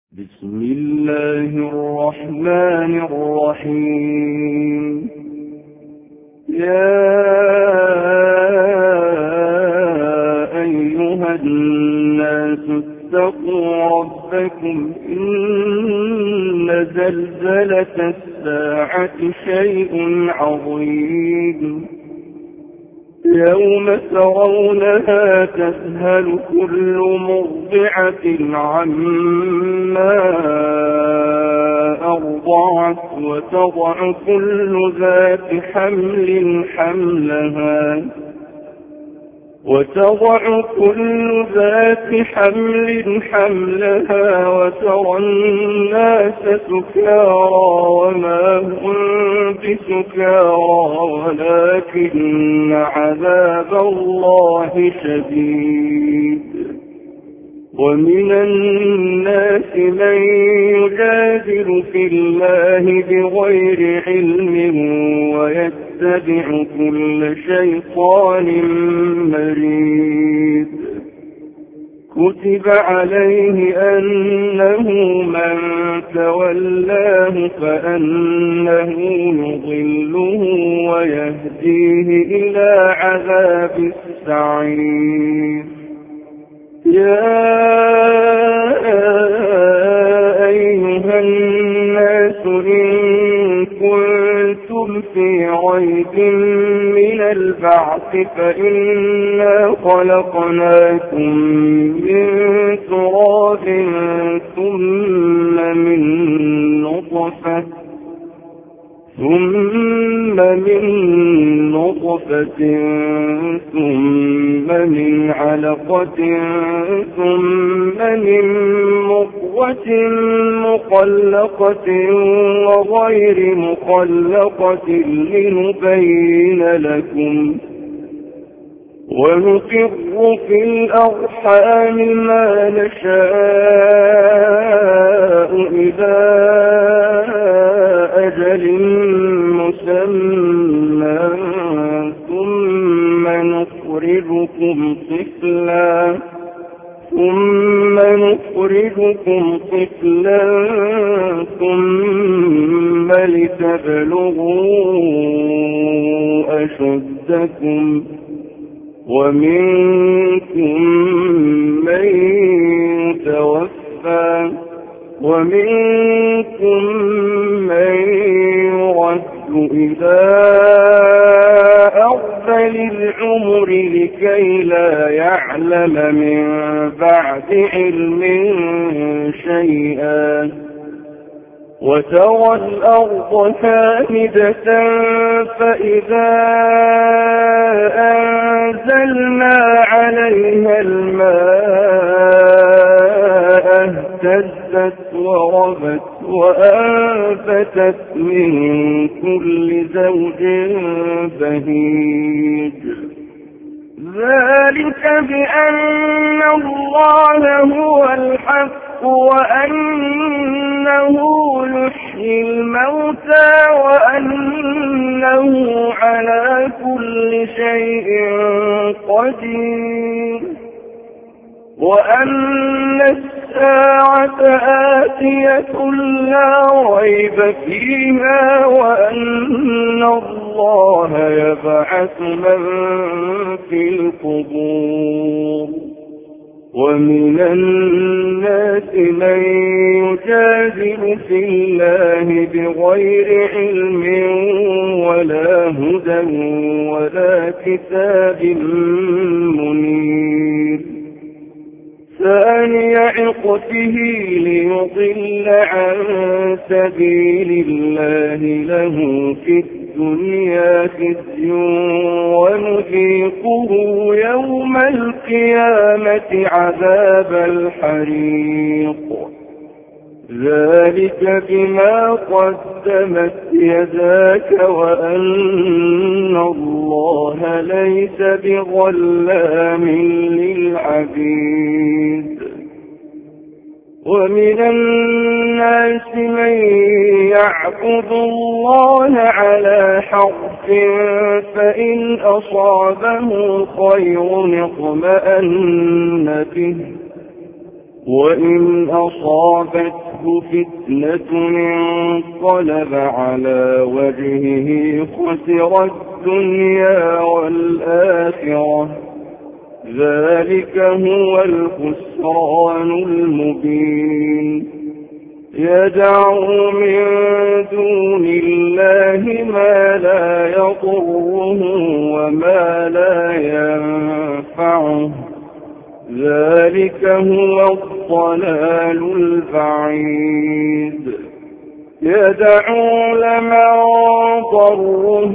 بسم الله الرحمن الرحيم. يا أيها الناس اتقوا ربكم إن زلزلة الساعة شيء عظيم يوم ترونها تذهل كل مرضعة عما أرضعت وتضع كل ذات حمل حملها وترى الناس سكارى وما هم بسكارى ولكن عذاب الله شديد. ومن الناس من يجادل في الله بغير علم ويتبع كل شيطان مريد. كتب عليه أنه من تولاه فأنه يضله ويهديه إلى عذاب السعير. يا أيها الناس إن كنتم في ريب من البعث فإنا خلقناكم من تراب ثم من نطفة ثم من علقة ثم من مضغة مخلقة وغير مخلقة لنبين لكم ونقر في الأرحام ما نشاء إلى أجل مسمى ثم نخرجكم طفلا ثم لتبلغوا أشدكم ومنكم من يتوفى ومنكم من يرد إلى أرذل العمر لكي لا يعلم من بعد علم شيئا. وترى الأرض هامدة فإذا أنزلنا عليها الماء اهتزت وربت وأنبتت من كل زوج بهيج. ذلك بأن الله هو الحق وأنه يحيي الموتى وأنه على كل شيء قدير وأن الساعة آتية لا ريب فيها وأن الله يبعث من في القبور. ومن الناس من يجادل في الله بغير علم ولا هدى ولا كتاب منير. ثاني عقبه ليضل عن سبيل الله له في الدنيا خزي ونذيقه يوم القيامة عذاب الحريق. ذلك بما قدمت يداك وأن الله ليس بظلام للعبيد. ومن الناس من يعبد الله على حرف فإن أصابه خير اطمأن به وإن أصابته فتنة انقلب على وجهه خسر الدنيا والآخرة ذلك هو الخسران المبين يدعو من دون الله ما لا يضره وما لا ينفعه ذلك هو الضلال البعيد يدعو لمن ضره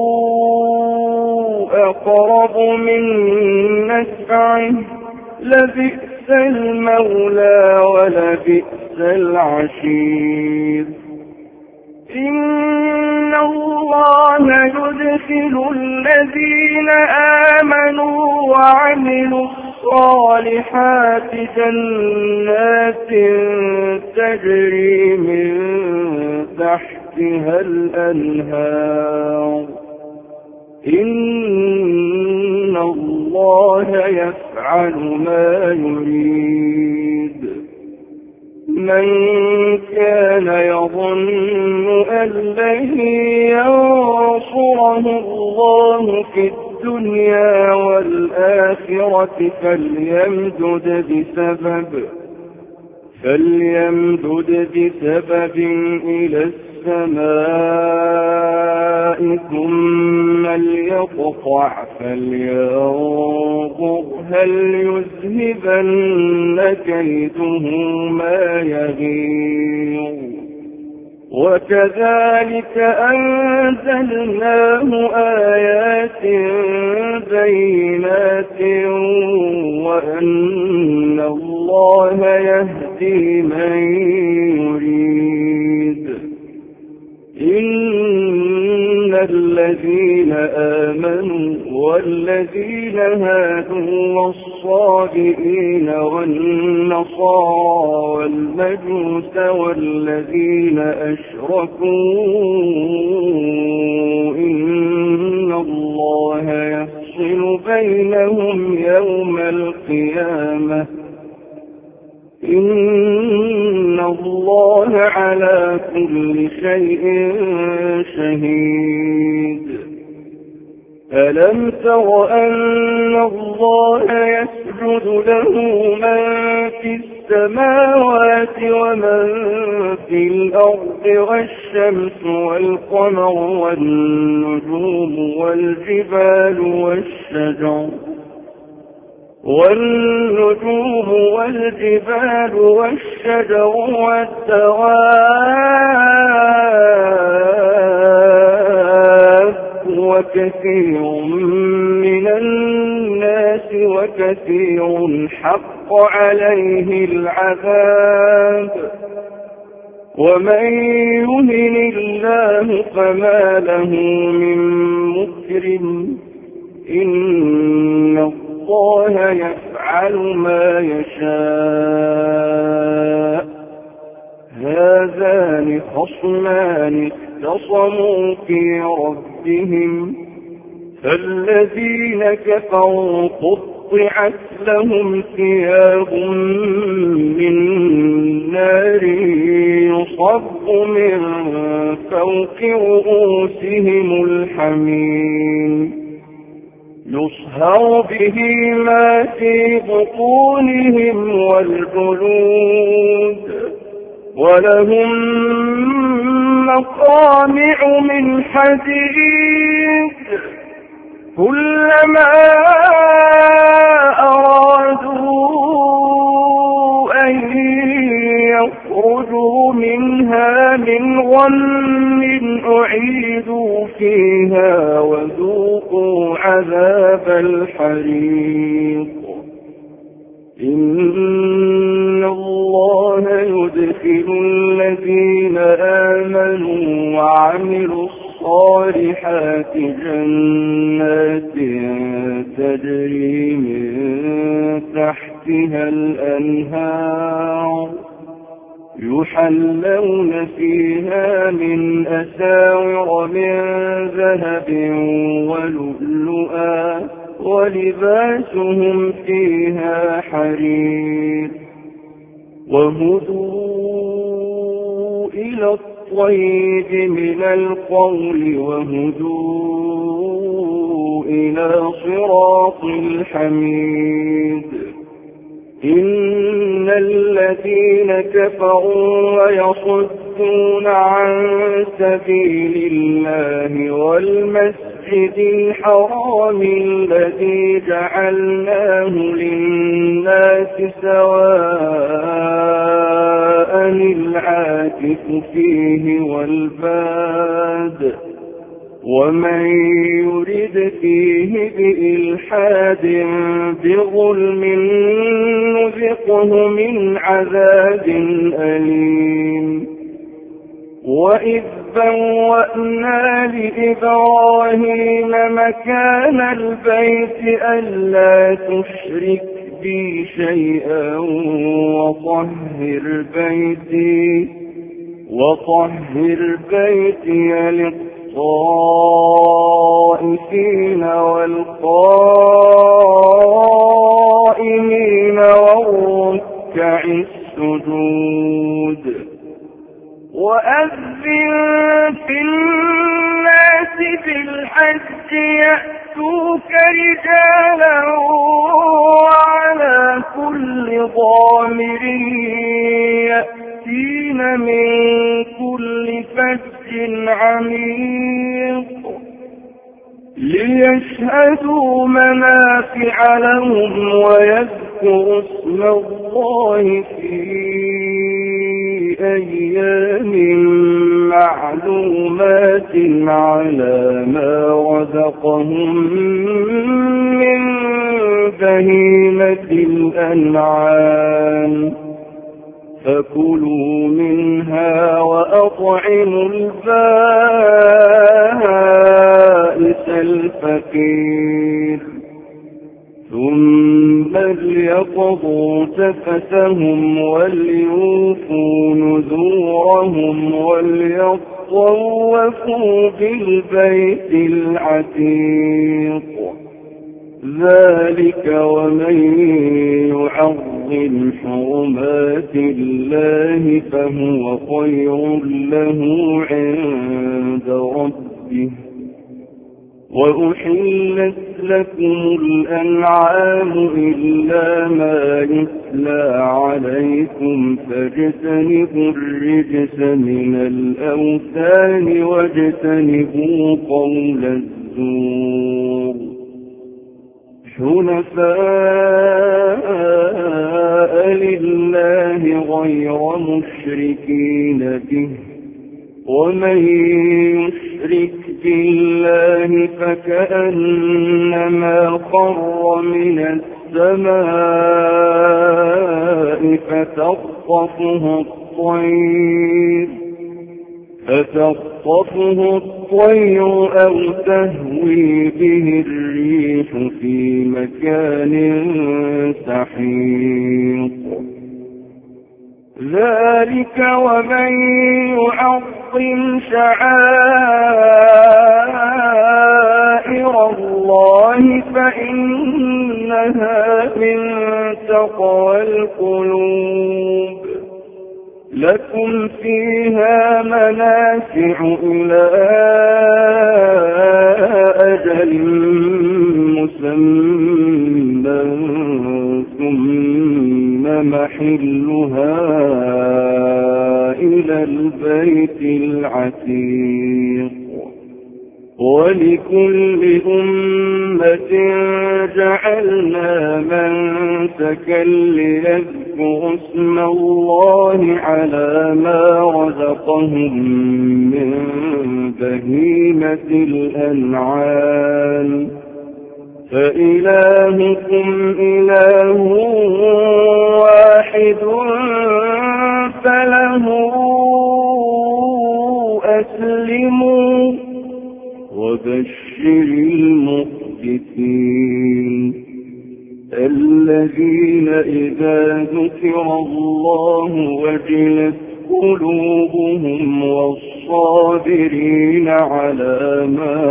أقرب من نفعه لبئس المولى ولبئس العشير إن الله يدخل الذين آمنوا وعملوا الصالحات جنات تجري من تحتها الأنهار إن الله يفعل ما يريد من كان يظن أن لن ينصره الله في الدنيا والآخرة فليمدد بسبب إلى السماء ثم ليقطع فلينظر هل يذهبن كيده ما يغيظ وكذلك أنزلناه آيات بينات وأن الله يهدي من يريد إن الذين آمنوا والذين هادوا والصابئين والنصارى والمجوس والذين أشركوا إن الله يفصل بينهم يوم القيامة إن الله على كل شيء شهيد ألم تر أن الله يسجد له من في السماوات ومن في الأرض والشمس والقمر والنجوم والجبال والشجر والدواب وكثير من الناس وكثير حق عليه العذاب ومن يهن الله فما له من مكرم إن الله يفعل ما يشاء هذان خصمان اختصموا في ربهم فالذين كفروا قطعت لهم ثياب من نار يصب من فوق رؤوسهم الحميم يصهر به ما في بطونهم والجلود ولهم مقامع من حديد كلما أرادوا أن يخرجوا منها من غم أعيدوا فيها وذوقوا عذاب الحريق إن الله يدخل الذين آمنوا وعملوا الصالحات جنات تجري من تحتها الأنهار يحلون فيها من أساور من ذهب ولؤلؤا ولباسهم فيها حرير وهدوا إلى الطيب من القول وهدوا إلى صراط الحميد إن الذين كفروا ويصدون عن سبيل الله والمسجد الحرام الذي جعلناه للناس سواء العاكف فيه والباد ومن يرد فيه بإلحاد بظلم نذقه من عذاب أليم وإذ بوأنا لإبراهيم مكان البيت ألا تشرك بي شيئا وطهر بيتي للطائفين والقائمين والركع السجود وأذن في الناس بالحج يأتوك رجالا وعلى كل ضامر يأتين من كل فج عميق ليشهدوا منافع لهم ويذكروا اسم الله في أيام معلومات على ما رزقهم من بهيمة الأنعام فكلوا منها وأطعموا البائس الفقير ثم ليقضوا تفتهم وليوفوا نذورهم وليطوفوا بالبيت العتيق ذلك ومن يعظم حرمات الله فهو خير له عند ربه وأحلت لكم الأنعام إلا ما يتلى عليكم فاجتنبوا الرجس من الأوثان واجتنبوا قول الزور حنفاء لله غير مشركين به ومن يشرك بالله فكأنما خر من السماء فتخطفه الطير أو تهوي به الريح في مكان سحيق ذلك ومن يعظم شعائر الله فإنها من تقوى القلوب لكم فيها منافع إلى أجل مسمى ثم محلها إلى البيت العتيق ولكل أمة جعلنا منسكا ليذكروا اسم الله على ما رزقهم من بهيمة الأنعام فإلهكم إله واحد فله أسلموا وبشر المخبتين الذين إذا ذكر الله وجلت قلوبهم والصابرين على ما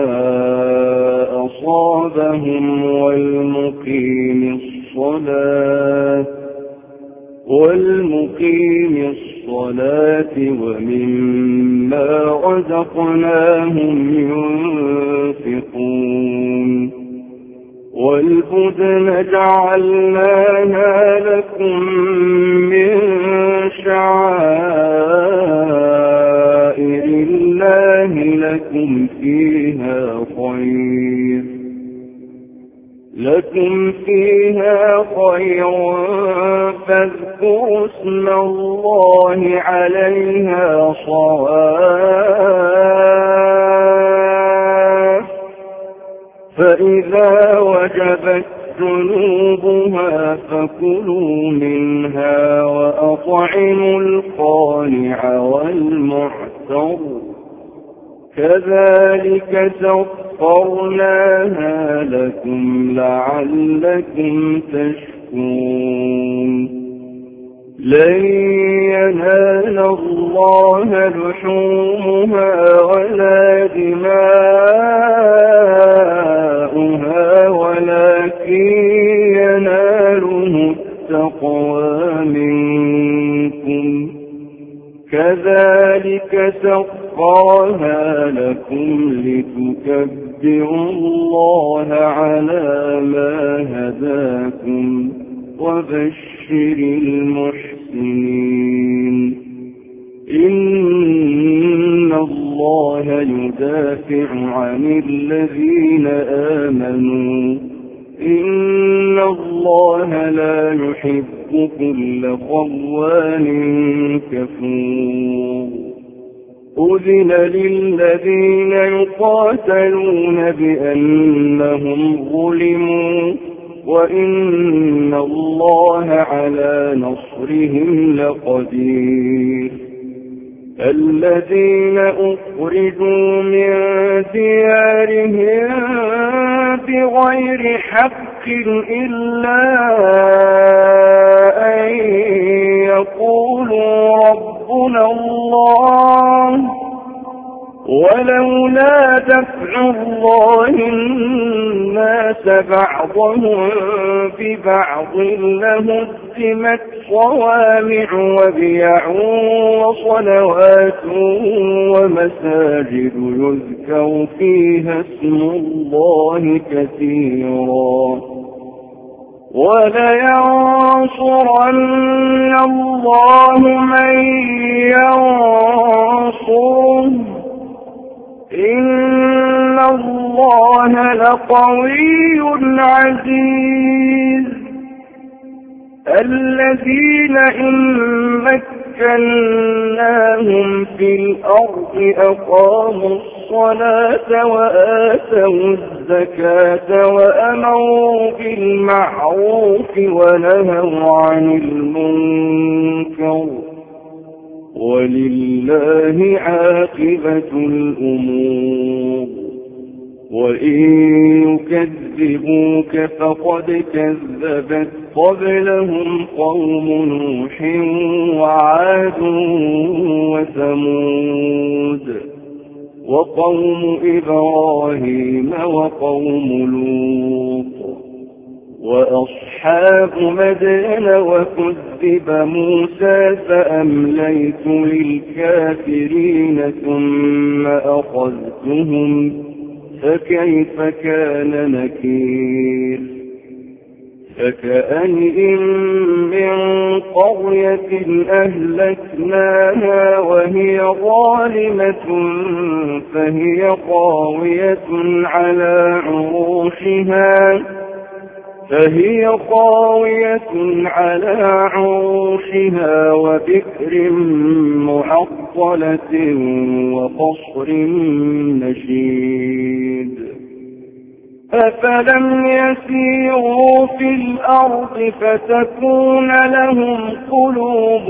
أصابهم والمقيم الصلاة والمقيم الصلاة ومما رزقناهم ينفقون والبدن جعلناها لكم من شعائر الله لكم فيها خير فاذكروا اسم الله عليها صواف فإذا وجبت جنوبها فكلوا منها وأطعموا القانع والمعتر كذلك سخرناها لكم لعلكم تشكرون لن ينال الله لحومها ولا دماؤها ولكن يناله التقوى منكم كذلك سخرها لكم لتكبروا الله على ما هداكم وبشر المحسنين إن الله يدافع عن الذين آمنوا إن الله لا يحب كل خوان كفور أذن للذين يقاتلون بأنهم ظلموا وإن الله على نصرهم لقدير الذين أخرجوا من ديارهم بغير حق إلا أن يقولوا ربنا الله ولولا دفع الله الناس بعضهم ببعض لهدمت صوامع وبيع وصلوات ومساجد يذكر فيها اسم الله كثيرا ولينصرن الله من ينصره إن الله لقوي عزيز الذين إن مكناهم في الأرض أقاموا الصلاة وآتوا الزكاة وأمروا بالمعروف ونهوا عن المنكر ولله عاقبة الأمور وإن يكذبوك فقد كذبت قبلهم قوم نوح وعاد وثمود وقوم إبراهيم وقوم لوط وأصحاب مدين وكذب موسى فأمليت للكافرين ثم أخذتهم فكيف كان نكير فكأين من قرية أهلكناها وهي ظالمة فهي خاوية على عروشها وبئر معطلة وقصر مشيد أفلم يسيروا في الأرض فتكون لهم قلوب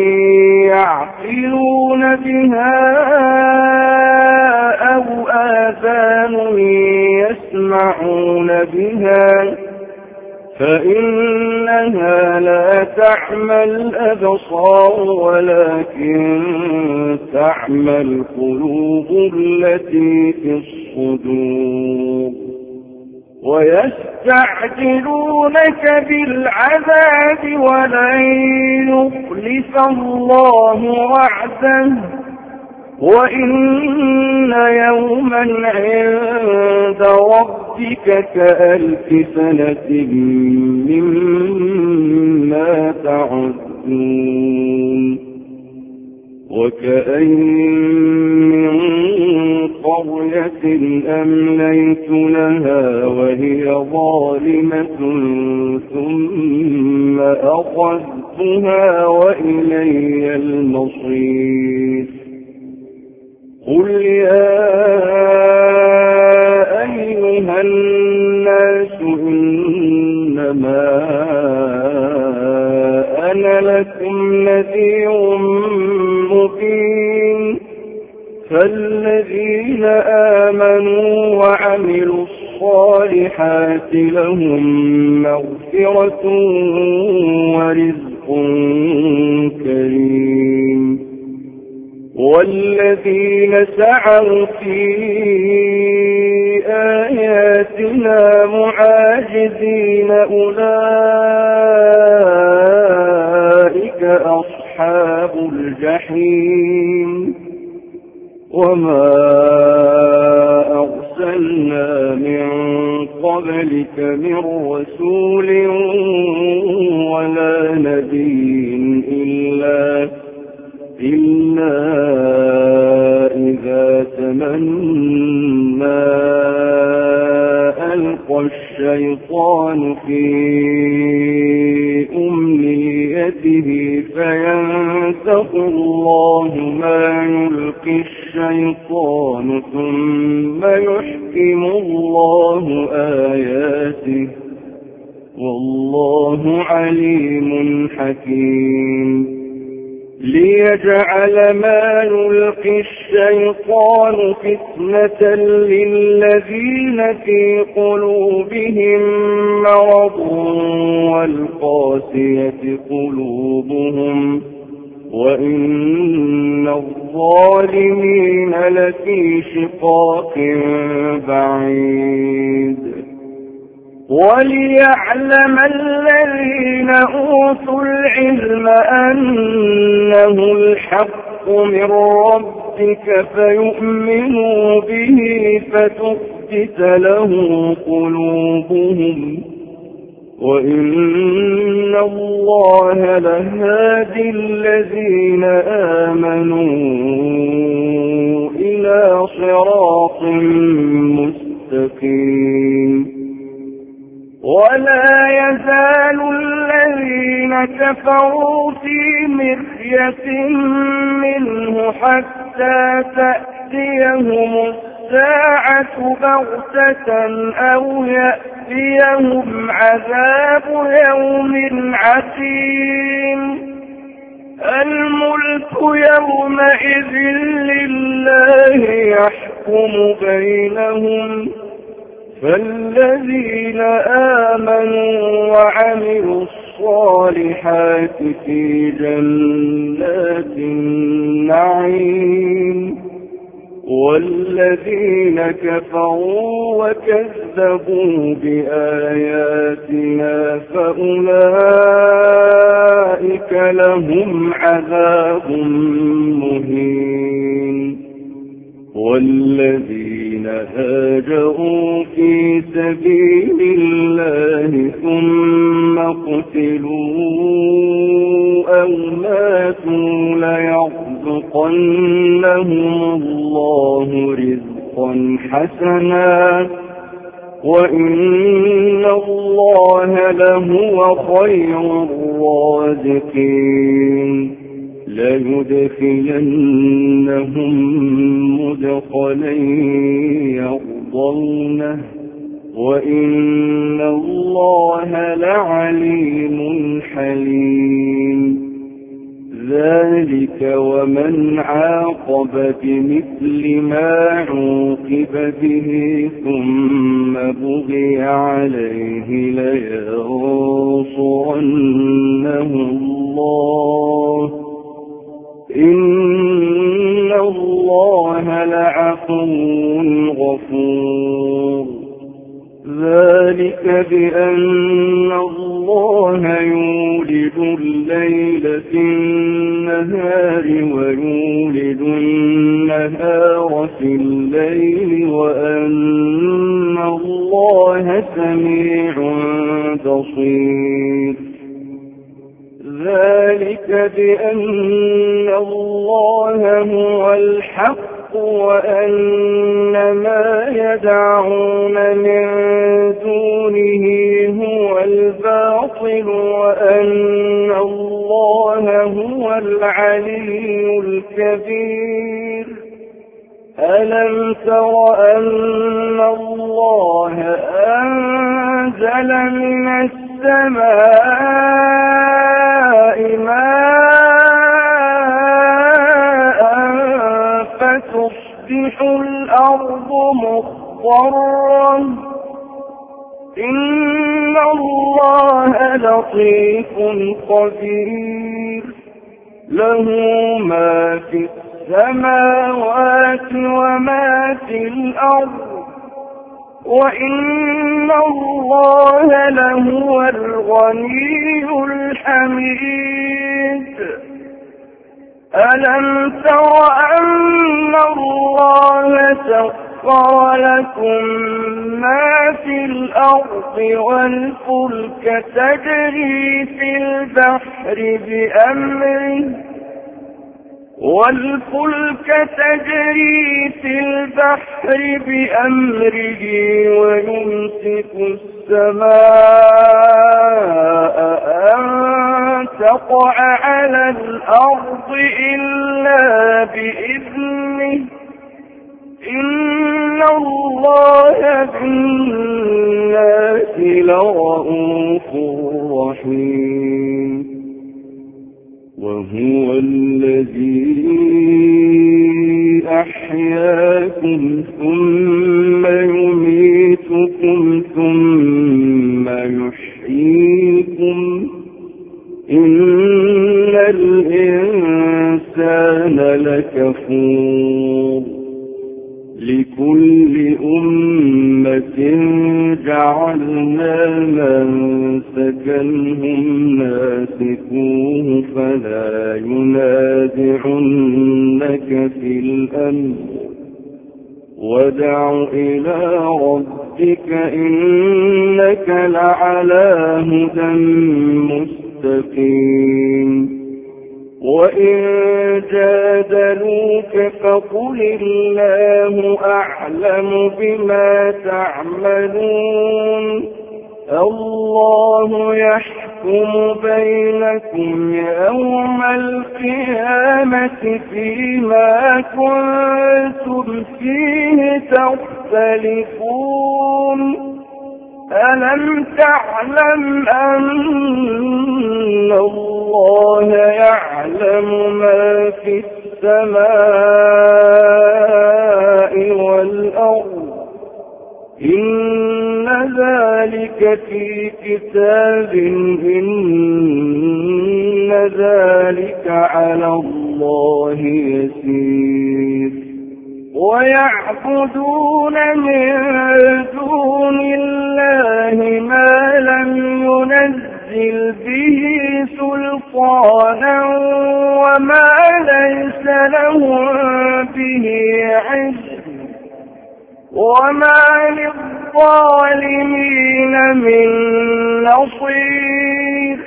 يعقلون بها أو آذان يسمعون بها فإنها لا تعمى الأبصار ولكن تعمى القلوب التي في الصدور ويستعجلونك بالعذاب ولن يخلف الله وعده وإن يوما عند ربك كألف سنة مما تعدون وكأين من قرية أمليت لها وهي ظالمة ثم أخذتها وإلي المصير قل يا أيها الناس إنما أنا لكم نذير مبين فالذين آمنوا وعملوا الصالحات لهم مغفرة ورزق كريم والذين سعوا في آياتنا معاجزين أولئك أصحاب الجحيم وما أرسلنا من قبلك من رسول ولا نبي إلا إذا تمنى ألقى الشيطان في أمنيته فينسخ الله ما يلقي الشيطان ثم يحكم الله آياته والله عليم حكيم ليجعل ما يلقي الشيطان فتنة للذين في قلوبهم مرض والقاسية قلوبهم وإن الظالمين لفي شقاق بعيد وليعلم الذين أوتوا العلم أنه الحق من ربك فيؤمنوا به فتخبت له قلوبهم وإن الله لهادي الذين آمنوا إلى صراط مستقيم ولا يزال الذين كفروا في مرية منه حتى تأتيهم الساعة بغتة أو يأتيهم عذاب يوم عسير الملك يومئذ لله يحكم بينهم فالذين آمنوا وعملوا الصالحات في جنات النعيم والذين كفروا وكذبوا بآياتنا فأولئك لهم عذاب مهين والذين هاجروا في سبيل الله ثم قتلوا أو ماتوا ليرزقنهم الله رزقا حسنا وإن الله لهو خير الرازقين ليدخلنهم مدخلا يرضونه وإن الله لعليم حليم ذلك ومن عاقب بمثل ما عوقب به ثم بغي عليه لينصرنه الله إن الله لعفو غفور ذلك بأن الله يولد الليل في النهار ويولد النهار في الليل وأن الله سميع بصير ذلك بأن الله هو الحق وأن ما يدعون من دونه هو الباطل وأن الله هو العلي الكبير ألم تر أن الله أنزل من السماء ماء فتصبح الأرض مخضرا إن الله لطيف خبير له ما في السماوات وما في الأرض وإن الله لهو الغني الحميد ألم تر أن الله سخر لكم ما في الأرض والفلك تجري في البحر بأمره ويمسك السماء أن تقع على الأرض إلا بإذنه إن الله بالناس لرءوف رحيم وهو الذي أحياكم ثم يميتكم ثم يحييكم إن الإنسان لكفور لكل أمة جعلنا منسكا هم ناسكوه فلا ينازعنك في الأمر ودع إلى ربك إنك لعلى هدى مستقيم وإن جادلوك فقل الله أعلم بما تعملون الله يحكم بينكم يوم القيامة فيما كنتم فيه تختلفون ألم تعلم أن الله يعلم ما في السماء والأرض إن ذلك في كتاب إن ذلك على الله يسير ويعبدون من دون الله ما لم ينزل به سلطانا وما ليس لهم به علم وما للظالمين من نصير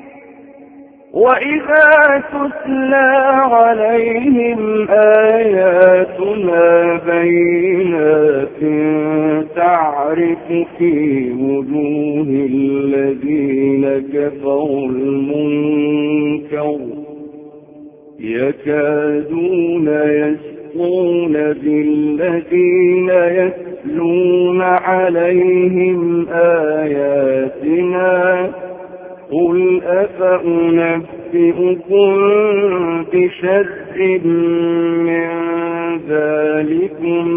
وإذا تتلى عليهم آياتنا بينات تعرف في وجوه الذين كفروا المنكر يكادون يسطون بالذين يتلون عليهم آياتنا قل أفأنبئكم بشر من ذلكم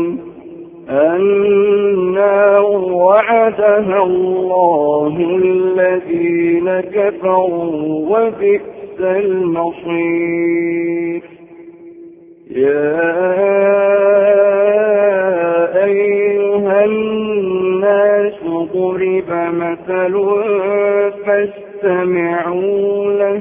النار وعدها الله الذين كفروا وبئس المصير يا أيها الناس ضرب مثل فاستمعوا له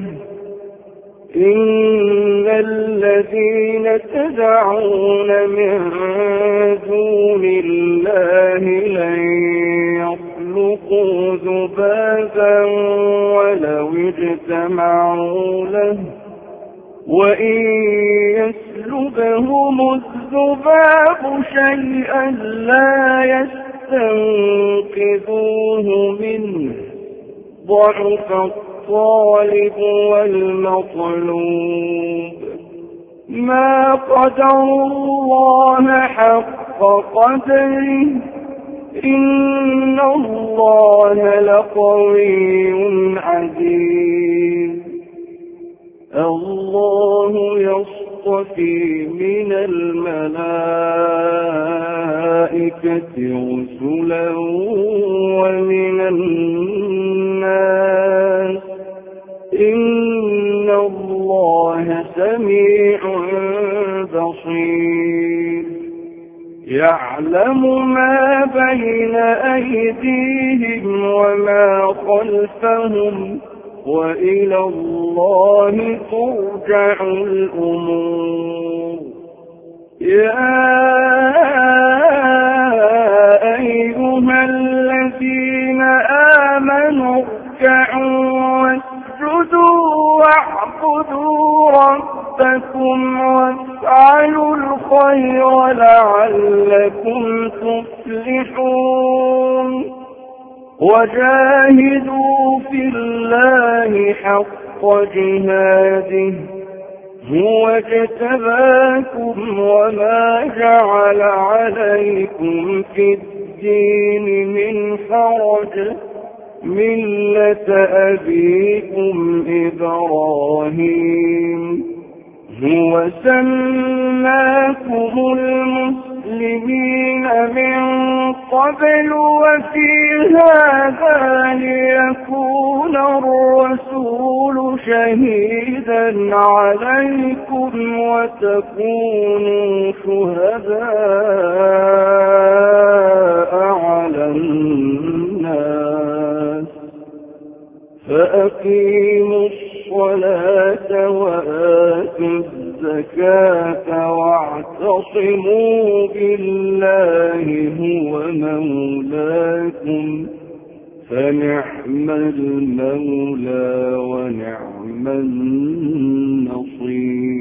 إن الذين تدعون من دون الله لن يخلقوا ذبابا ولو اجتمعوا له وإن يسلبهم الذباب شيئا لا يستنقذوه منه ضعف الطالب والمطلوب ما قدروا الله حق قدره إن الله لقوي عزيز الله يصطفي من الملائكة رسلا ومن الناس إن الله سميع بصير يعلم ما بين أيديهم وما خلفهم وإلى الله ترجع الأمور يا أيها الذين آمنوا اركعوا واسجدوا واعبدوا ربكم وافعلوا الخير لعلكم تفلحون وجاهدوا في الله حق جهاده هو اجتباكم وما جعل عليكم في الدين من حرج ملة أبيكم إبراهيم هو سماكم المسلمين من قبل وفي هذا ليكون الرسول شهيدا عليكم وتكونوا شهداء على الناس فأقيموا الصلاة وآتوا الزكاة واعتصموا بالله هو مولاكم فنعم المولى ونعم النصير